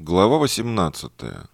Глава 18.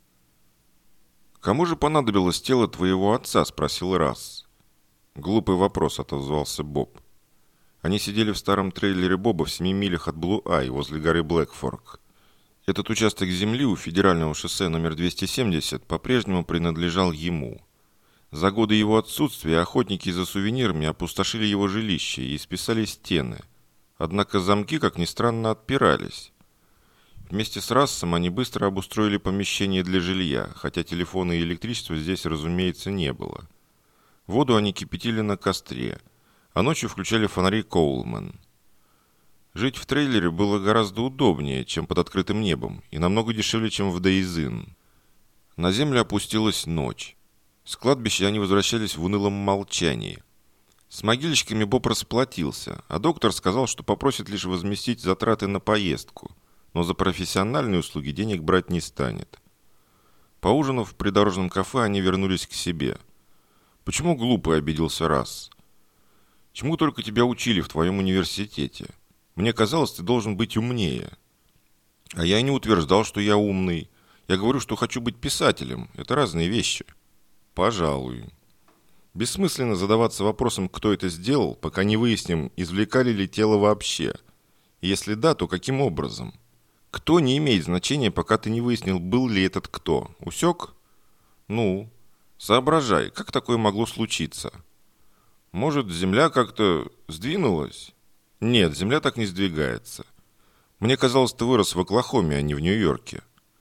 «Кому же понадобилось тело твоего отца?» – спросил Расс. «Глупый вопрос», – отозвался Боб. Они сидели в старом трейлере Боба в 7 милях от Блу-Ай, возле горы Блэкфорк. Этот участок земли у федерального шоссе номер 270 по-прежнему принадлежал ему. За годы его отсутствия охотники за сувенирами опустошили его жилище и исписали стены. Однако замки, как ни странно, отпирались. Вместе с Рассом они быстро обустроили помещение для жилья, хотя телефона и электричества здесь, разумеется, не было. Воду они кипятили на костре, а ночью включали фонари Коулман. Жить в трейлере было гораздо удобнее, чем под открытым небом, и намного дешевле, чем в Days Inn. На землю опустилась ночь. С кладбища они возвращались в унылом молчании. С могильщиками Боб расплатился, а доктор сказал, что попросит лишь возместить затраты на поездку, но за профессиональные услуги денег брать не станет. Поужинав в придорожном кафе, они вернулись к себе. «Почему глупый?» – обиделся Расс. «Чему только тебя учили в твоем университете? Мне казалось, ты должен быть умнее». «А я и не утверждал, что я умный. Я говорю, что хочу быть писателем. Это разные вещи». «Пожалуй». Бессмысленно задаваться вопросом, кто это сделал, пока не выясним, извлекали ли тело вообще. И если да, то каким образом? Кто не имеет значения, пока ты не выяснил, был ли этот кто. Усек? Ну, соображай, как такое могло случиться? Может, земля как-то сдвинулась? Нет, земля так не сдвигается. Мне казалось, ты вырос в Оклахоме, а не в Нью-Йорке.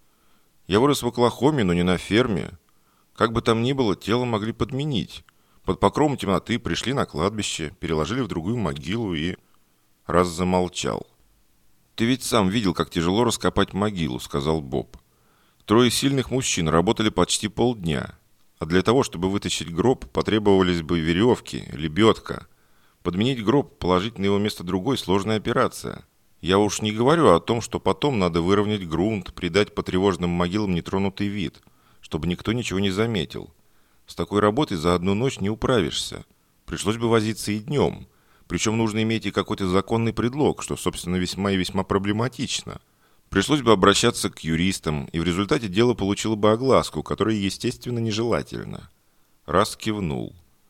Я вырос в Оклахоме, но не на ферме. Как бы там ни было, тело могли подменить. Под покровом темноты пришли на кладбище, переложили в другую могилу и... Раз замолчал. «Ты ведь сам видел, как тяжело раскопать могилу», — сказал Боб. «Трое сильных мужчин работали почти полдня, а для того, чтобы вытащить гроб, потребовались бы веревки, лебедка. Подменить гроб, положить на его место другой — сложная операция. Я уж не говорю о том, что потом надо выровнять грунт, придать потревоженным могилам нетронутый вид, чтобы никто ничего не заметил. С такой работой за одну ночь не управишься. Пришлось бы возиться и днем». Причем нужно иметь и какой-то законный предлог, что, собственно, весьма и весьма проблематично. Пришлось бы обращаться к юристам, и в результате дело получило бы огласку, которая, естественно, нежелательна. Расс кивнул.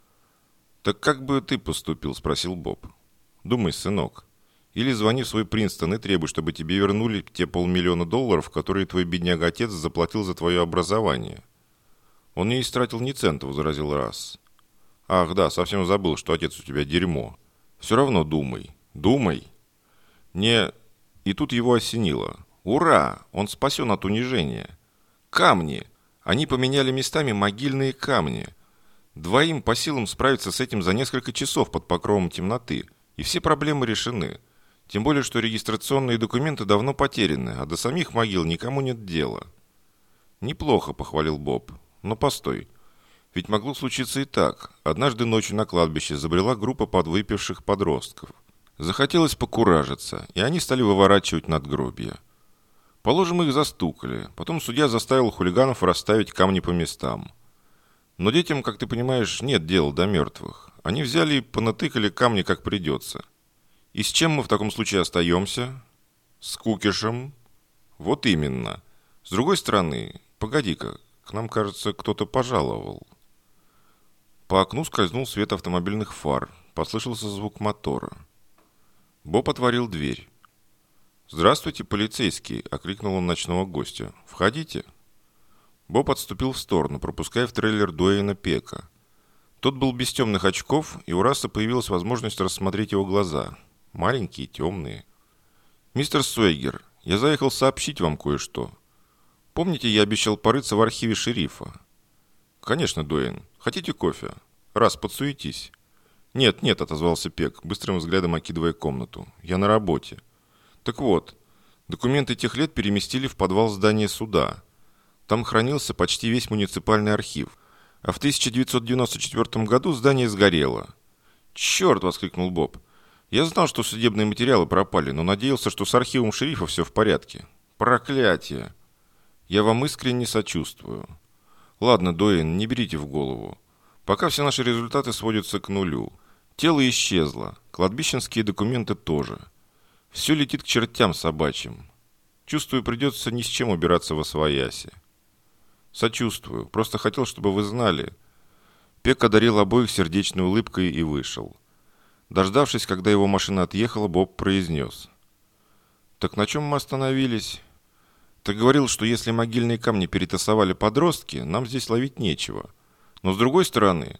«Так как бы ты поступил?» – спросил Боб. «Думай, сынок. Или звони в свой Принстон и требуй, чтобы тебе вернули те $500 000, которые твой бедняга-отец заплатил за твое образование». «Он не истратил ни цента», – возразил Расс. «Ах, да, совсем забыл, что отец у тебя дерьмо. Все равно думай. Думай. Не...» И тут его осенило. «Ура! Он спасен от унижения. Камни! Они поменяли местами могильные камни. Двоим по силам справиться с этим за несколько часов под покровом темноты. И все проблемы решены. Тем более, что регистрационные документы давно потеряны, а до самих могил никому нет дела». «Неплохо», — похвалил Боб. «Но постой. Ведь могло случиться и так. Однажды ночью на кладбище забрела группа подвыпивших подростков. Захотелось покуражиться, и они стали выворачивать надгробия. Положим, их застукали. Потом судья заставил хулиганов расставить камни по местам. Но детям, как ты понимаешь, нет дела до мертвых. Они взяли и понатыкали камни как придется. И с чем мы в таком случае остаемся? С кукишем? Вот именно. С другой стороны, погоди-ка, к нам, кажется, кто-то пожаловал. По окну скользнул свет автомобильных фар. Послышался звук мотора. Боб отворил дверь. «Здравствуйте, полицейский!» – окликнул он ночного гостя. «Входите!» Боб отступил в сторону, пропуская в трейлер Дуэйна Пека. Тот был без темных очков, и у Расса появилась возможность рассмотреть его глаза. Маленькие, темные. «Мистер Суэгер, я заехал сообщить вам кое-что. Помните, я обещал порыться в архиве шерифа?» «Конечно, Дуэйн. Хотите кофе? Раз, подсуетись». «Нет, нет», — отозвался Пек, быстрым взглядом окидывая комнату. «Я на работе». «Так вот, документы тех лет переместили в подвал здания суда. Там хранился почти весь муниципальный архив. А в 1994 году здание сгорело». «Черт!» — воскликнул Боб. «Я знал, что судебные материалы пропали, но надеялся, что с архивом шерифа все в порядке. Проклятие! Я вам искренне сочувствую. Ладно, Дуэйн, не берите в голову. Пока все наши результаты сводятся к нулю. Тело исчезло, кладбищенские документы тоже. Все летит к чертям собачьим». Чувствую, придется ни с чем убираться восвояси. Сочувствую. Просто хотел, чтобы вы знали. Пек одарил обоих сердечной улыбкой и вышел. Дождавшись, когда его машина отъехала, Боб произнес. «Так на чем мы остановились?» «Ты говорил, что если могильные камни перетасовали подростки, нам здесь ловить нечего. Но с другой стороны,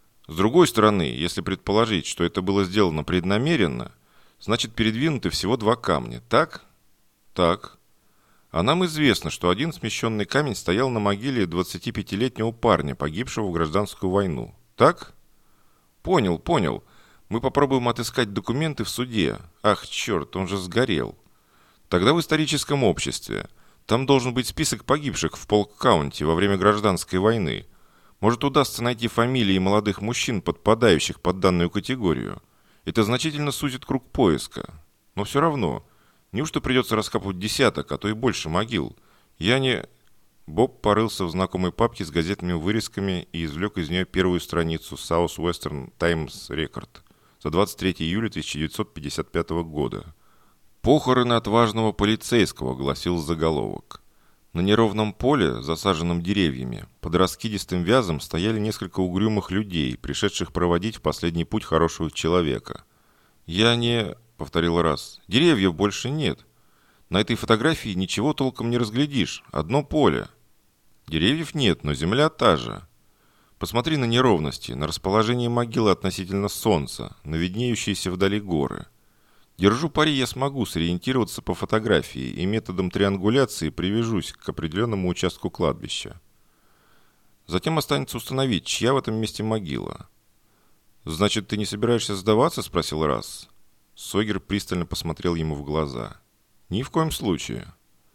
если предположить, что это было сделано преднамеренно, значит передвинуты всего 2 камня, так?» «Так. А нам известно, что один смещенный камень стоял на могиле 25-летнего парня, погибшего в гражданскую войну. Так?» «Понял. Мы попробуем отыскать документы в суде. Ах, черт, он же сгорел. Тогда в историческом обществе. Там должен быть список погибших в Полк-Каунти во время гражданской войны. Может, удастся найти фамилии молодых мужчин, подпадающих под данную категорию. Это значительно сузит круг поиска. Но все равно, неужто придется раскапывать десяток, а то и больше могил? Я не...» Боб порылся в знакомой папке с газетными вырезками и извлек из нее первую страницу Southwestern Times Record за 23 июля 1955 года. «Похороны отважного полицейского», — гласил заголовок. На неровном поле, засаженном деревьями, под раскидистым вязом стояли несколько угрюмых людей, пришедших проводить в последний путь хорошего человека. «Я не...» — повторил раз. «Деревьев больше нет. На этой фотографии ничего толком не разглядишь. Одно поле. Деревьев нет, но земля та же. Посмотри на неровности, на расположение могилы относительно солнца, на виднеющиеся вдали горы. Держу пари, я смогу сориентироваться по фотографии и методом триангуляции привяжусь к определенному участку кладбища. Затем останется установить, чья в этом месте могила». «Значит, ты не собираешься сдаваться?» – спросил Расс. Сойгер пристально посмотрел ему в глаза. «Ни в коем случае».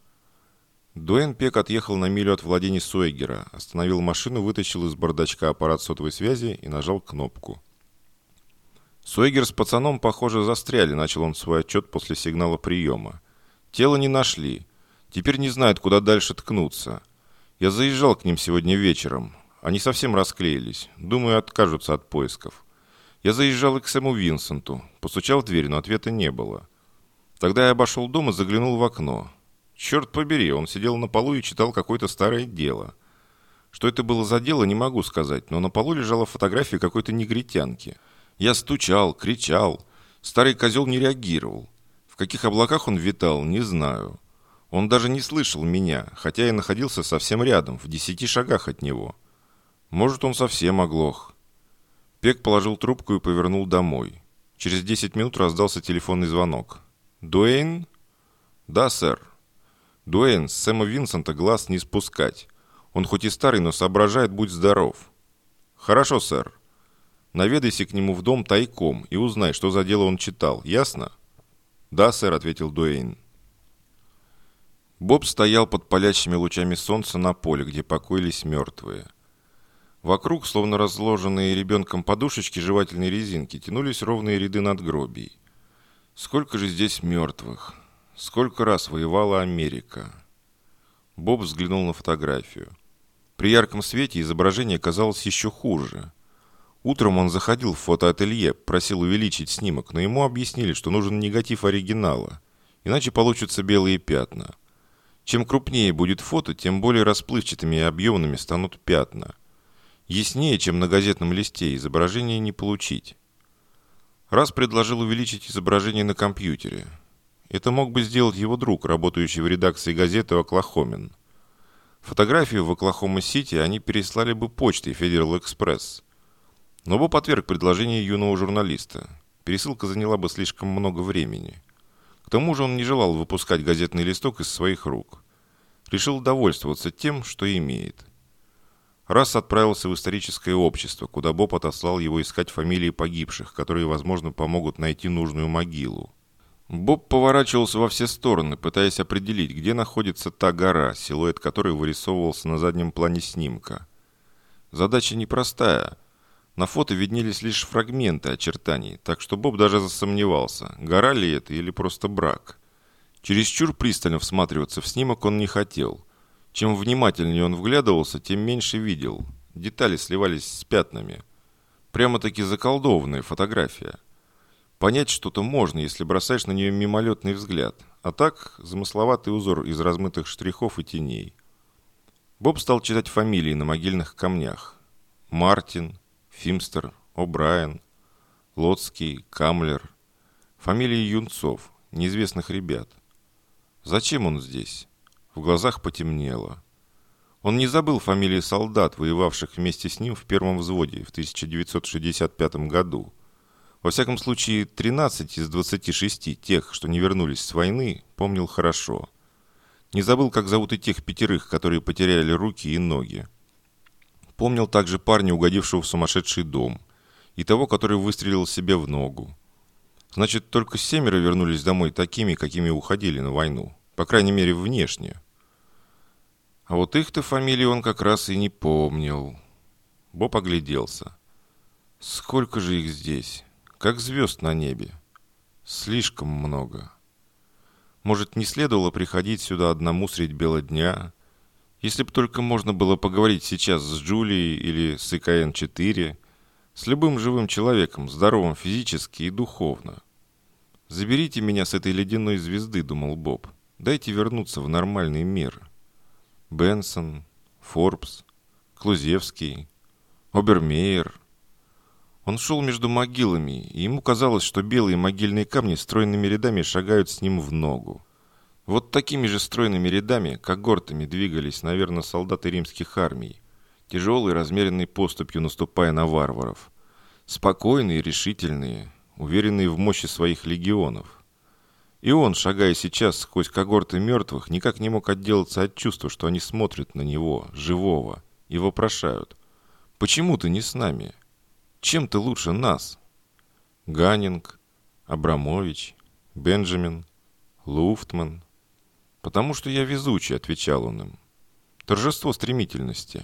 Дуэйн Пек отъехал на милю от владений Сойгера, остановил машину, вытащил из бардачка аппарат сотовой связи и нажал кнопку. «Сойгер с пацаном, похоже, застряли», — начал он свой отчет после сигнала приема. «Тело не нашли. Теперь не знают, куда дальше ткнуться. Я заезжал к ним сегодня вечером. Они совсем расклеились. Думаю, откажутся от поисков. Я заезжал и к Сэму Винсенту. Постучал в дверь, но ответа не было. Тогда я обошел дом и заглянул в окно. Черт побери, он сидел на полу и читал какое-то старое дело. Что это было за дело, не могу сказать, но на полу лежала фотография какой-то негритянки. Я стучал, кричал. Старый козел не реагировал. В каких облаках он витал, не знаю. Он даже не слышал меня, хотя я находился совсем рядом, в 10 шагах от него. Может, он совсем оглох». Пек положил трубку и повернул домой. Через 10 минут раздался телефонный звонок. «Дуэйн?» «Да, сэр». «Дуэйн, с Сэма Винсента глаз не спускать. Он хоть и старый, но соображает, будь здоров». «Хорошо, сэр. Наведайся к нему в дом тайком и узнай, что за дело он читал. Ясно?» «Да, сэр», — ответил Дуэйн. Боб стоял под палящими лучами солнца на поле, где покоились мертвые. Вокруг, словно разложенные ребенком подушечки жевательной резинки, тянулись ровные ряды надгробий. Сколько же здесь мертвых? Сколько раз воевала Америка? Боб взглянул на фотографию. При ярком свете изображение казалось еще хуже. Утром он заходил в фотоателье, просил увеличить снимок, но ему объяснили, что нужен негатив оригинала, иначе получатся белые пятна. Чем крупнее будет фото, тем более расплывчатыми и объемными станут пятна. Яснее, чем на газетном листе, изображение не получить. Раз предложил увеличить изображение на компьютере. Это мог бы сделать его друг, работающий в редакции газеты «Оклахомен». Фотографию в Оклахома-Сити они переслали бы почтой Федерал Экспресс. Но Боб отверг предложение юного журналиста. Пересылка заняла бы слишком много времени. К тому же он не желал выпускать газетный листок из своих рук. Решил довольствоваться тем, что имеет. Расс отправился в историческое общество, куда Боб отослал его искать фамилии погибших, которые, возможно, помогут найти нужную могилу. Боб поворачивался во все стороны, пытаясь определить, где находится та гора, силуэт которой вырисовывался на заднем плане снимка. Задача непростая. На фото виднелись лишь фрагменты очертаний, так что Боб даже засомневался, гора ли это или просто брак. Чересчур пристально всматриваться в снимок он не хотел. Чем внимательнее он вглядывался, тем меньше видел. Детали сливались с пятнами. Прямо-таки заколдованная фотография. Понять что-то можно, если бросаешь на нее мимолетный взгляд, а так замысловатый узор из размытых штрихов и теней. Боб стал читать фамилии на могильных камнях. Мартин, Фимстер, О'Брайен, Лоцкий, Камлер. Фамилии юнцов, неизвестных ребят. Зачем он здесь? В глазах потемнело. Он не забыл фамилии солдат, воевавших вместе с ним в первом взводе в 1965 году. Во всяком случае, 13 из 26 тех, что не вернулись с войны, помнил хорошо. Не забыл, как зовут и тех 5, которые потеряли руки и ноги. Помнил также парня, угодившего в сумасшедший дом, и того, который выстрелил себе в ногу. Значит, только 7 вернулись домой такими, какими уходили на войну. По крайней мере, внешне. А вот их-то фамилии он как раз и не помнил. Боб огляделся. Сколько же их здесь? Как звезд на небе. Слишком много. Может, не следовало приходить сюда одному средь бела дня? Если бы только можно было поговорить сейчас с Джулией или с ИКН-4, с любым живым человеком, здоровым физически и духовно. «Заберите меня с этой ледяной звезды», — думал Боб. «Дайте вернуться в нормальный мир». Бенсон, Форбс, Клузевский, Обермейер. Он шел между могилами, и ему казалось, что белые могильные камни стройными рядами шагают с ним в ногу. Вот такими же стройными рядами, когортами двигались, наверное, солдаты римских армий, тяжелой размеренной поступью наступая на варваров. Спокойные, решительные, уверенные в мощи своих легионов. И он, шагая сейчас сквозь когорты мертвых, никак не мог отделаться от чувства, что они смотрят на него, живого, и вопрошают: «Почему ты не с нами? Чем ты лучше нас?» Ганнинг, Абрамович, Бенджамин, Луфтман. «Потому что я везучий», — отвечал он им. Торжество стремительности.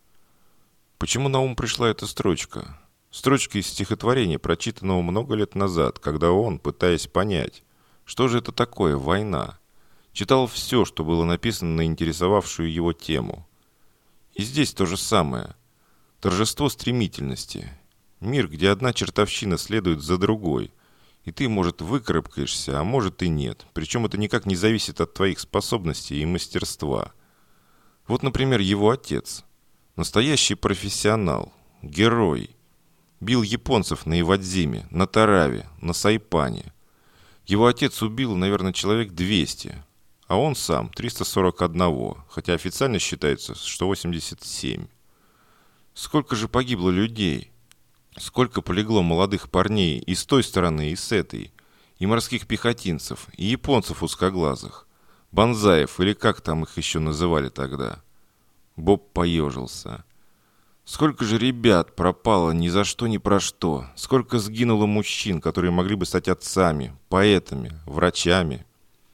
Почему на ум пришла эта строчка? Строчка из стихотворения, прочитанного много лет назад, когда он, пытаясь понять, что же это такое война, читал все, что было написано на интересовавшую его тему. И здесь то же самое. Торжество стремительности. Мир, где одна чертовщина следует за другой, и ты, может, выкарабкаешься, а может и нет. Причем это никак не зависит от твоих способностей и мастерства. Вот, например, его отец. Настоящий профессионал, герой. Бил японцев на Ивадзиме, на Тараве, на Сайпане. Его отец убил, наверное, человек 200, а он сам 341, хотя официально считается, что 87. Сколько же погибло людей? Сколько полегло молодых парней и с той стороны, и с этой, и морских пехотинцев, и японцев узкоглазых, бонзаев, или как там их еще называли тогда? Боб поежился. Сколько же ребят пропало ни за что, ни про что. Сколько сгинуло мужчин, которые могли бы стать отцами, поэтами, врачами.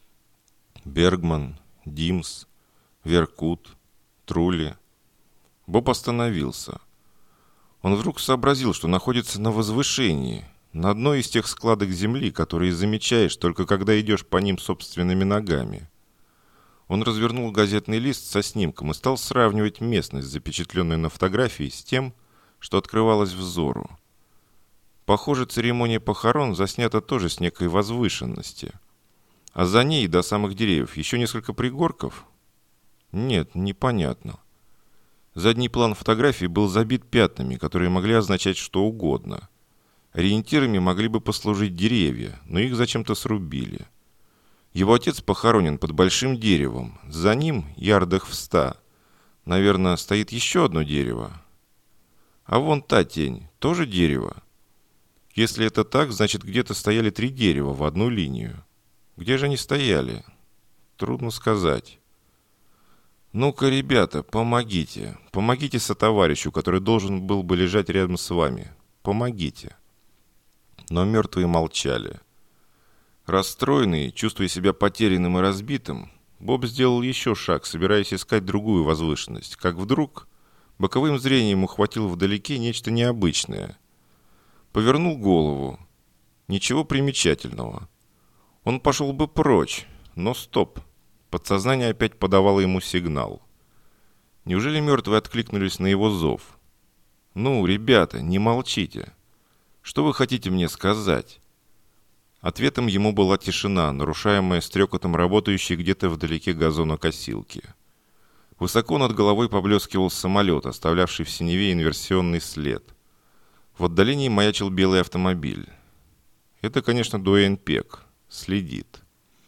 Бергман, Димс, Веркут, Трули. Боб остановился. Он вдруг сообразил, что находится на возвышении, на одной из тех складок земли, которые замечаешь только когда идешь по ним собственными ногами. Он развернул газетный лист со снимком и стал сравнивать местность, запечатленную на фотографии, с тем, что открывалось взору. Похоже, церемония похорон заснята тоже с некой возвышенности. А за ней, до самых деревьев, еще несколько пригорков? Нет, непонятно. Задний план фотографии был забит пятнами, которые могли означать что угодно. Ориентирами могли бы послужить деревья, но их зачем-то срубили. Его отец похоронен под большим деревом. За ним, ярдах в 100, наверное, стоит еще одно дерево. А вон та тень, тоже дерево. Если это так, значит, где-то стояли 3 дерева в одну линию. Где же они стояли? Трудно сказать. «Ну-ка, ребята, помогите. Помогите сотоварищу, который должен был бы лежать рядом с вами. Помогите». Но мертвые молчали. Расстроенный, чувствуя себя потерянным и разбитым, Боб сделал еще шаг, собираясь искать другую возвышенность, как вдруг боковым зрением ухватил вдалеке нечто необычное. Повернул голову. Ничего примечательного. Он пошел бы прочь, но стоп. Подсознание опять подавало ему сигнал. Неужели мертвые откликнулись на его зов? «Ну, ребята, не молчите. Что вы хотите мне сказать?» Ответом ему была тишина, нарушаемая стрекотом работающей где-то вдалеке газонокосилки. Высоко над головой поблескивал самолет, оставлявший в синеве инверсионный след. В отдалении маячил белый автомобиль. Это, конечно, Дуэйн Пек. Следит.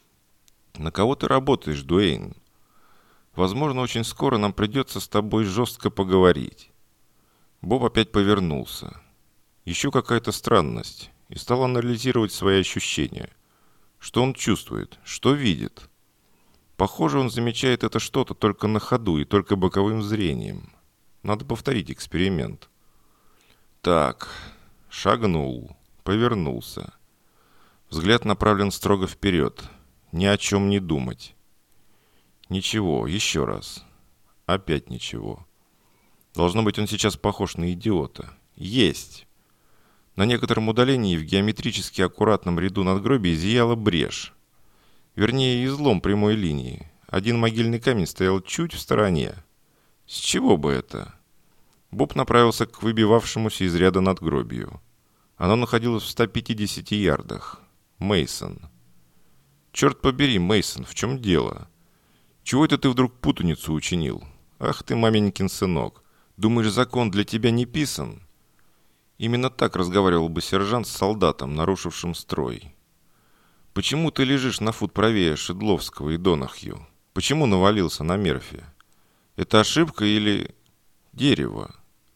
«На кого ты работаешь, Дуэйн? Возможно, очень скоро нам придется с тобой жестко поговорить». Боб опять повернулся. Еще какая-то странность. И стал анализировать свои ощущения. Что он чувствует? Что видит? Похоже, он замечает это что-то только на ходу и только боковым зрением. Надо повторить эксперимент. Так, шагнул, повернулся. Взгляд направлен строго вперед. Ни о чем не думать. Ничего, еще раз. Опять ничего. Должно быть, он сейчас похож на идиота. Есть! На некотором удалении в геометрически аккуратном ряду надгробий зияла брешь. Вернее, излом прямой линии. Один могильный камень стоял чуть в стороне. С чего бы это? Боб направился к выбивавшемуся из ряда надгробию. Оно находилось в 150 ярдах. Мейсон. Черт побери, Мейсон, в чем дело? Чего это ты вдруг путаницу учинил? Ах ты, маменькин сынок. Думаешь, закон для тебя не писан? Именно так разговаривал бы сержант с солдатом, нарушившим строй. «Почему ты лежишь на фут правее Шедловского и Донахью? Почему навалился на Мерфи? Это ошибка или дерево?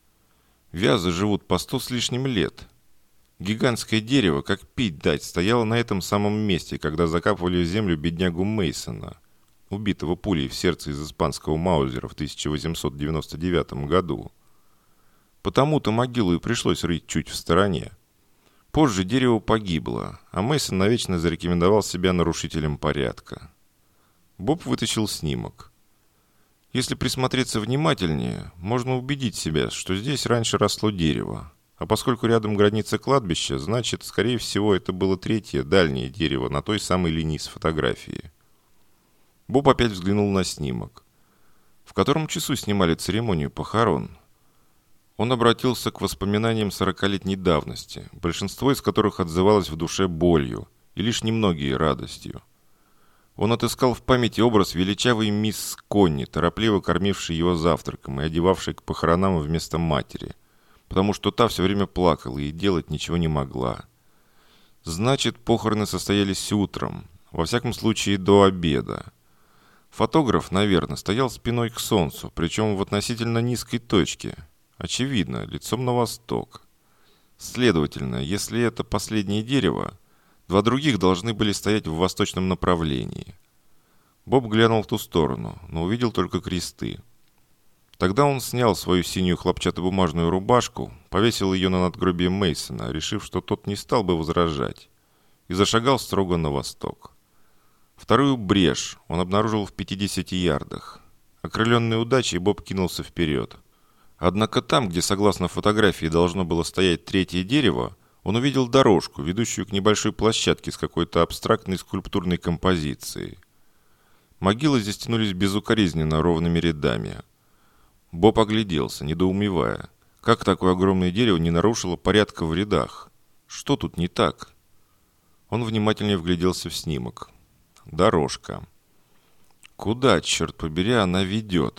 Вязы живут по 100 с лишним лет. Гигантское дерево, как пить дать, стояло на этом самом месте, когда закапывали в землю беднягу Мейсона, убитого пулей в сердце из испанского Маузера в 1899 году. Потому-то могилу и пришлось рыть чуть в стороне. Позже дерево погибло, а Мейсон навечно зарекомендовал себя нарушителем порядка. Боб вытащил снимок. Если присмотреться внимательнее, можно убедить себя, что здесь раньше росло дерево. А поскольку рядом граница кладбища, значит, скорее всего, это было третье, дальнее дерево на той самой линии с фотографии. Боб опять взглянул на снимок. В котором часу снимали церемонию похорон? Он обратился к воспоминаниям 40-летней давности, большинство из которых отзывалось в душе болью и лишь немногие радостью. Он отыскал в памяти образ величавой мисс Конни, торопливо кормившей его завтраком и одевавшей к похоронам вместо матери, потому что та все время плакала и делать ничего не могла. Значит, похороны состоялись утром, во всяком случае до обеда. Фотограф, наверное, стоял спиной к солнцу, причем в относительно низкой точке. Очевидно, лицом на восток. Следовательно, если это последнее дерево, два других должны были стоять в восточном направлении. Боб глянул в ту сторону, но увидел только кресты. Тогда он снял свою синюю хлопчатобумажную рубашку, повесил ее на надгробие Мейсона, решив, что тот не стал бы возражать, и зашагал строго на восток. Вторую брешь он обнаружил в 50 ярдах. Окрыленный удачей, Боб кинулся вперед. Однако там, где, согласно фотографии, должно было стоять третье дерево, он увидел дорожку, ведущую к небольшой площадке с какой-то абстрактной скульптурной композицией. Могилы здесь тянулись безукоризненно ровными рядами. Боб огляделся, недоумевая. Как такое огромное дерево не нарушило порядка в рядах? Что тут не так? Он внимательнее вгляделся в снимок. Дорожка. Куда, черт побери, она ведет?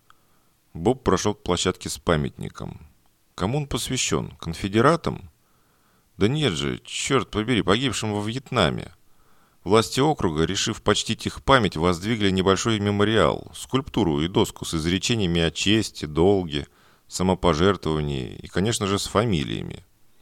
Боб прошел к площадке с памятником. Кому он посвящен? Конфедератам? Да нет же, черт побери, погибшим во Вьетнаме. Власти округа, решив почтить их память, воздвигли небольшой мемориал, скульптуру и доску с изречениями о чести, долге, самопожертвовании и, конечно же, с фамилиями.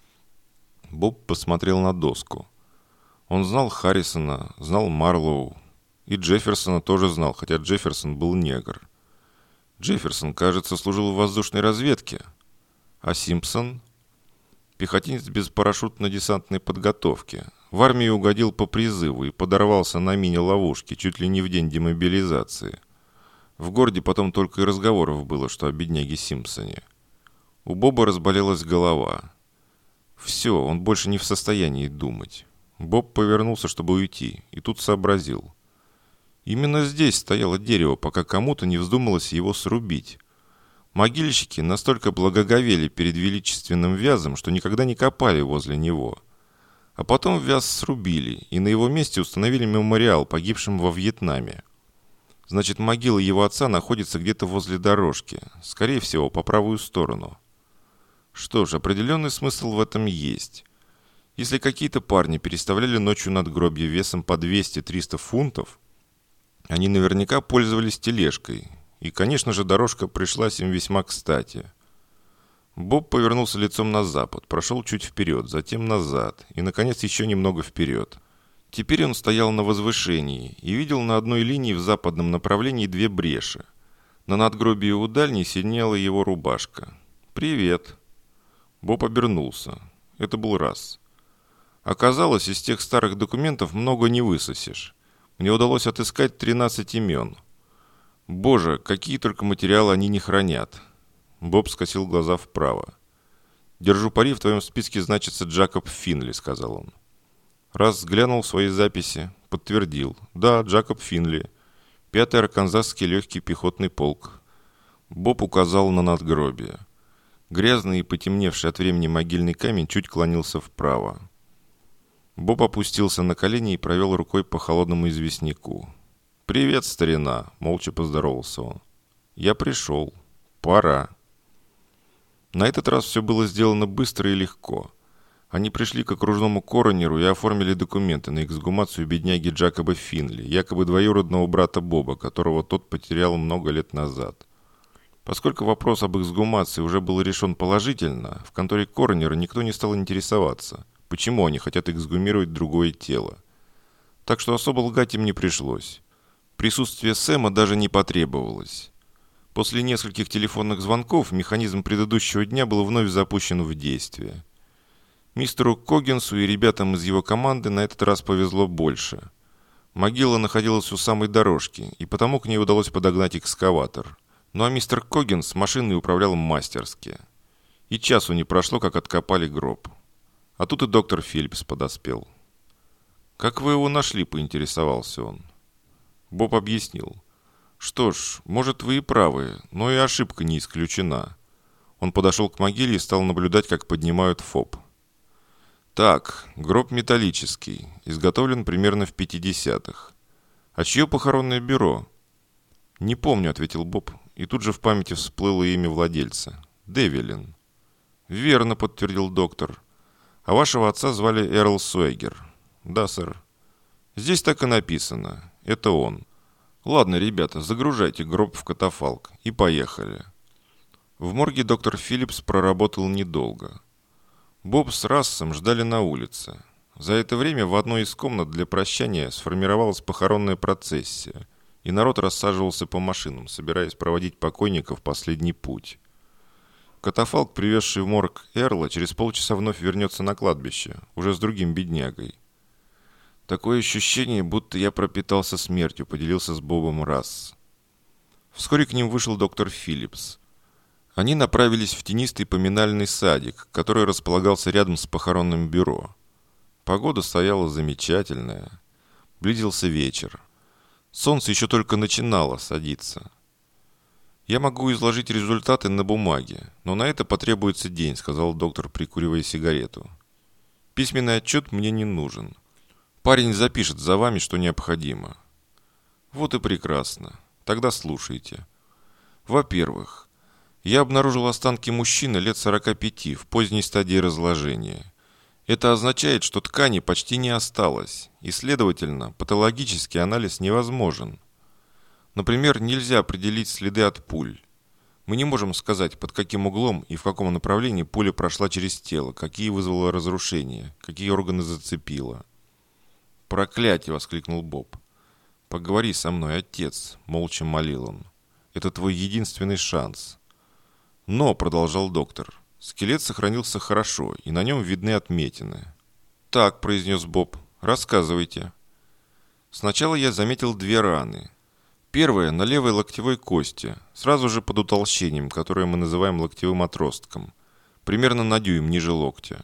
Боб посмотрел на доску. Он знал Харрисона, знал Марлоу. И Джефферсона тоже знал, хотя Джефферсон был негр. Джефферсон, кажется, служил в воздушной разведке. А Симпсон? Пехотинец без парашютно-десантной подготовки. В армию угодил по призыву и подорвался на мини-ловушке чуть ли не в день демобилизации. В городе потом только и разговоров было, что о бедняге Симпсоне. У Боба разболелась голова. Все, он больше не в состоянии думать. Боб повернулся, чтобы уйти, и тут сообразил. Именно здесь стояло дерево, пока кому-то не вздумалось его срубить. Могильщики настолько благоговели перед величественным вязом, что никогда не копали возле него. А потом Вяз срубили, и на его месте установили мемориал погибшим во Вьетнаме. Значит, могила его отца находится где-то возле дорожки, скорее всего, по правую сторону. Что ж, определенный смысл в этом есть. Если какие-то парни переставляли ночью надгробье весом по 200-300 фунтов, они наверняка пользовались тележкой, и, конечно же, дорожка пришлась им весьма кстати. Боб повернулся лицом на запад, прошел чуть вперед, затем назад, и, наконец, еще немного вперед. Теперь он стоял на возвышении и видел на одной линии в западном направлении две бреши. На надгробии у дальней синела его рубашка. «Привет!» Боб обернулся. Это был Расс. Оказалось, из тех старых документов много не высосешь. Мне удалось отыскать 13 имен. Боже, какие только материалы они не хранят. Боб скосил глаза вправо. «Держу пари, в твоем списке значится Джакоб Финли», — сказал он. Расс взглянул в свои записи, подтвердил. «Да, Джакоб Финли. 5-й арканзасский легкий пехотный полк». Боб указал на надгробие. Грязный и потемневший от времени могильный камень чуть клонился вправо. Боб опустился на колени и провел рукой по холодному известняку. «Привет, старина!» – молча поздоровался он. «Я пришел. Пора». На этот раз все было сделано быстро и легко. Они пришли к окружному коронеру и оформили документы на эксгумацию бедняги Джакоба Финли, якобы двоюродного брата Боба, которого тот потерял много лет назад. Поскольку вопрос об эксгумации уже был решен положительно, в конторе коронера никто не стал интересоваться, почему они хотят эксгумировать другое тело. Так что особо лгать им не пришлось. Присутствие Сэма даже не потребовалось. После нескольких телефонных звонков механизм предыдущего дня был вновь запущен в действие. Мистеру Коггинсу и ребятам из его команды на этот раз повезло больше. Могила находилась у самой дорожки, и потому к ней удалось подогнать экскаватор. Ну а мистер Коггинс машиной управлял мастерски. И часу не прошло, как откопали гроб. А тут и доктор Филлипс подоспел. «Как вы его нашли?» – поинтересовался он. Боб объяснил. «Что ж, может, вы и правы, но и ошибка не исключена». Он подошел к могиле и стал наблюдать, как поднимают фоп. «Так, гроб металлический, изготовлен примерно в 50-х. А чье похоронное бюро?» «Не помню», — ответил Боб, и тут же в памяти всплыло имя владельца. «Девилин». «Верно», — подтвердил доктор. «А вашего отца звали Эрл Суэгер». «Да, сэр». «Здесь так и написано. Это он. Ладно, ребята, загружайте гроб в катафалк. И поехали». В морге доктор Филлипс проработал недолго. Боб с Рассом ждали на улице. За это время в одной из комнат для прощания сформировалась похоронная процессия, и народ рассаживался по машинам, собираясь проводить покойника в последний путь. Катафалк, привезший в морг Эрла, через полчаса вновь вернется на кладбище, уже с другим беднягой. «Такое ощущение, будто я пропитался смертью», — поделился с Бобом Расс. Вскоре к ним вышел доктор Филлипс. Они направились в тенистый поминальный садик, который располагался рядом с похоронным бюро. Погода стояла замечательная. Близился вечер. Солнце еще только начинало садиться. «Я могу изложить результаты на бумаге, но на это потребуется день», — сказал доктор, прикуривая сигарету. «Письменный отчет мне не нужен. Парень запишет за вами, что необходимо». «Вот и прекрасно. Тогда слушайте. Во-первых, я обнаружил останки мужчины лет 45 в поздней стадии разложения. Это означает, что ткани почти не осталось, и, следовательно, патологический анализ невозможен. Например, нельзя определить следы от пуль. Мы не можем сказать, под каким углом и в каком направлении пуля прошла через тело, какие вызвало разрушения, какие органы зацепила. «Проклятие!» — воскликнул Боб. «Поговори со мной, отец!» — молча молил он. «Это твой единственный шанс». «Но», — продолжал доктор, — «скелет сохранился хорошо, и на нем видны отметины». «Так», — произнес Боб, — «рассказывайте». «Сначала я заметил две раны. Первая на левой локтевой кости, сразу же под утолщением, которое мы называем локтевым отростком, примерно на дюйм ниже локтя.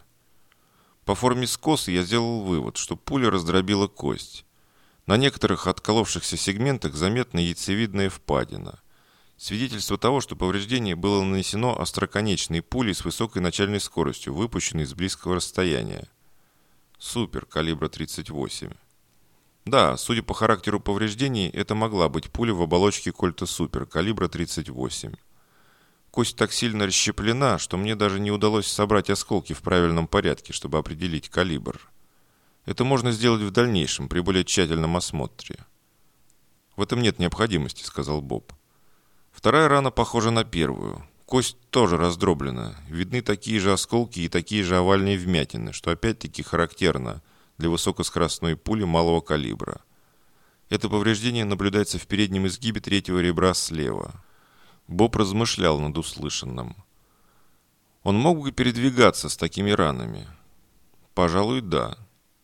По форме скоса я сделал вывод, что пуля раздробила кость. На некоторых отколовшихся сегментах заметна яйцевидная впадина. Свидетельство того, что повреждение было нанесено остроконечной пулей с высокой начальной скоростью, выпущенной с близкого расстояния. Супер, калибра 38. Да, судя по характеру повреждений, это могла быть пуля в оболочке кольта Супер, калибра 38. Кость так сильно расщеплена, что мне даже не удалось собрать осколки в правильном порядке, чтобы определить калибр. Это можно сделать в дальнейшем, при более тщательном осмотре. В этом нет необходимости, сказал Боб. Вторая рана похожа на первую. Кость тоже раздроблена. Видны такие же осколки и такие же овальные вмятины, что опять-таки характерно для высокоскоростной пули малого калибра. Это повреждение наблюдается в переднем изгибе третьего ребра слева. Боб размышлял над услышанным. Он мог бы передвигаться с такими ранами? Пожалуй, да.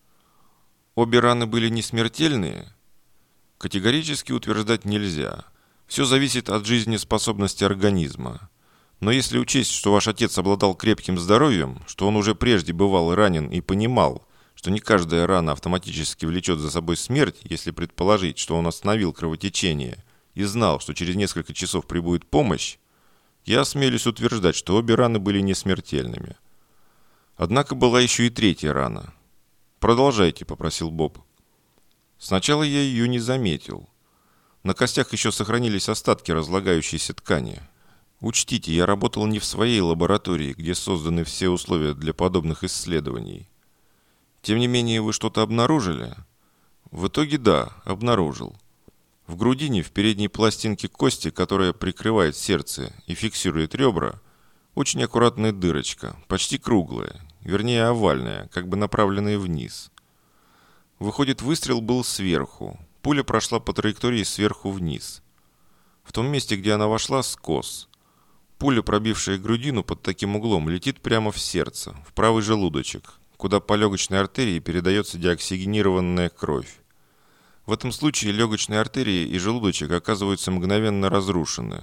Обе раны были не смертельные? Категорически утверждать нельзя. Все зависит от жизнеспособности организма. Но если учесть, что ваш отец обладал крепким здоровьем, что он уже прежде бывал ранен и понимал, что не каждая рана автоматически влечет за собой смерть, если предположить, что он остановил кровотечение, и знал, что через несколько часов прибудет помощь, я осмелюсь утверждать, что обе раны были не смертельными. Однако была еще и третья рана. «Продолжайте», — попросил Боб. Сначала я ее не заметил. На костях еще сохранились остатки разлагающейся ткани. Учтите, я работал не в своей лаборатории, где созданы все условия для подобных исследований. Тем не менее, вы что-то обнаружили? В итоге да, обнаружил. В грудине, в передней пластинке кости, которая прикрывает сердце и фиксирует ребра, очень аккуратная дырочка, почти круглая, вернее овальная, как бы направленная вниз. Выходит, выстрел был сверху. Пуля прошла по траектории сверху вниз. В том месте, где она вошла, скос. Пуля, пробившая грудину под таким углом, летит прямо в сердце, в правый желудочек, куда по легочной артерии передается деоксигенированная кровь. В этом случае легочные артерии и желудочек оказываются мгновенно разрушены.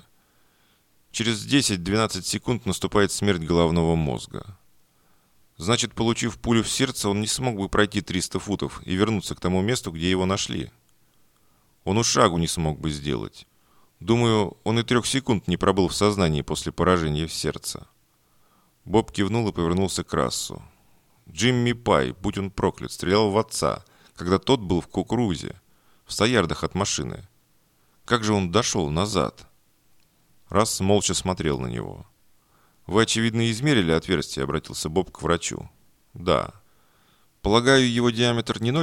Через 10-12 секунд наступает смерть головного мозга. Значит, получив пулю в сердце, он не смог бы пройти 300 футов и вернуться к тому месту, где его нашли. Он и шагу не смог бы сделать. Думаю, он и 3 секунд не пробыл в сознании после поражения в сердце. Боб кивнул и повернулся к Рассу. Джимми Пай, будь он проклят, стрелял в отца, когда тот был в кукурузе, в 100 ярдах от машины. Как же он дошел назад? Расс молча смотрел на него. «Вы, очевидно, измерили отверстие», — обратился Боб к врачу. «Да. Полагаю, его диаметр не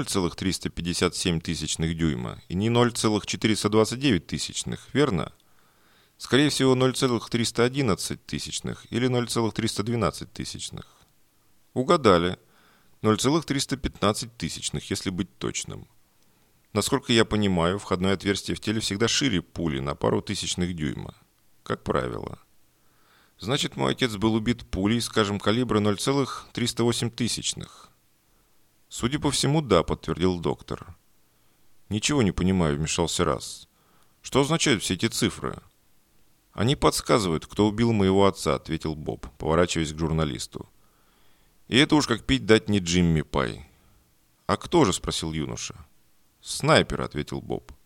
0,357 дюйма и не 0,429, верно? Скорее всего, 0,311 или 0,312. Угадали. 0,315, если быть точным. Насколько я понимаю, входное отверстие в теле всегда шире пули на пару тысячных дюйма. Как правило. Значит, мой отец был убит пулей, скажем, калибра 0,308. Судя по всему, да, подтвердил доктор. Ничего не понимаю, вмешался Расс. Что означают все эти цифры? Они подсказывают, кто убил моего отца, ответил Боб, поворачиваясь к журналисту. И это уж как пить дать не Джимми Пай. А кто же, спросил юноша. Снайпер, ответил Боб.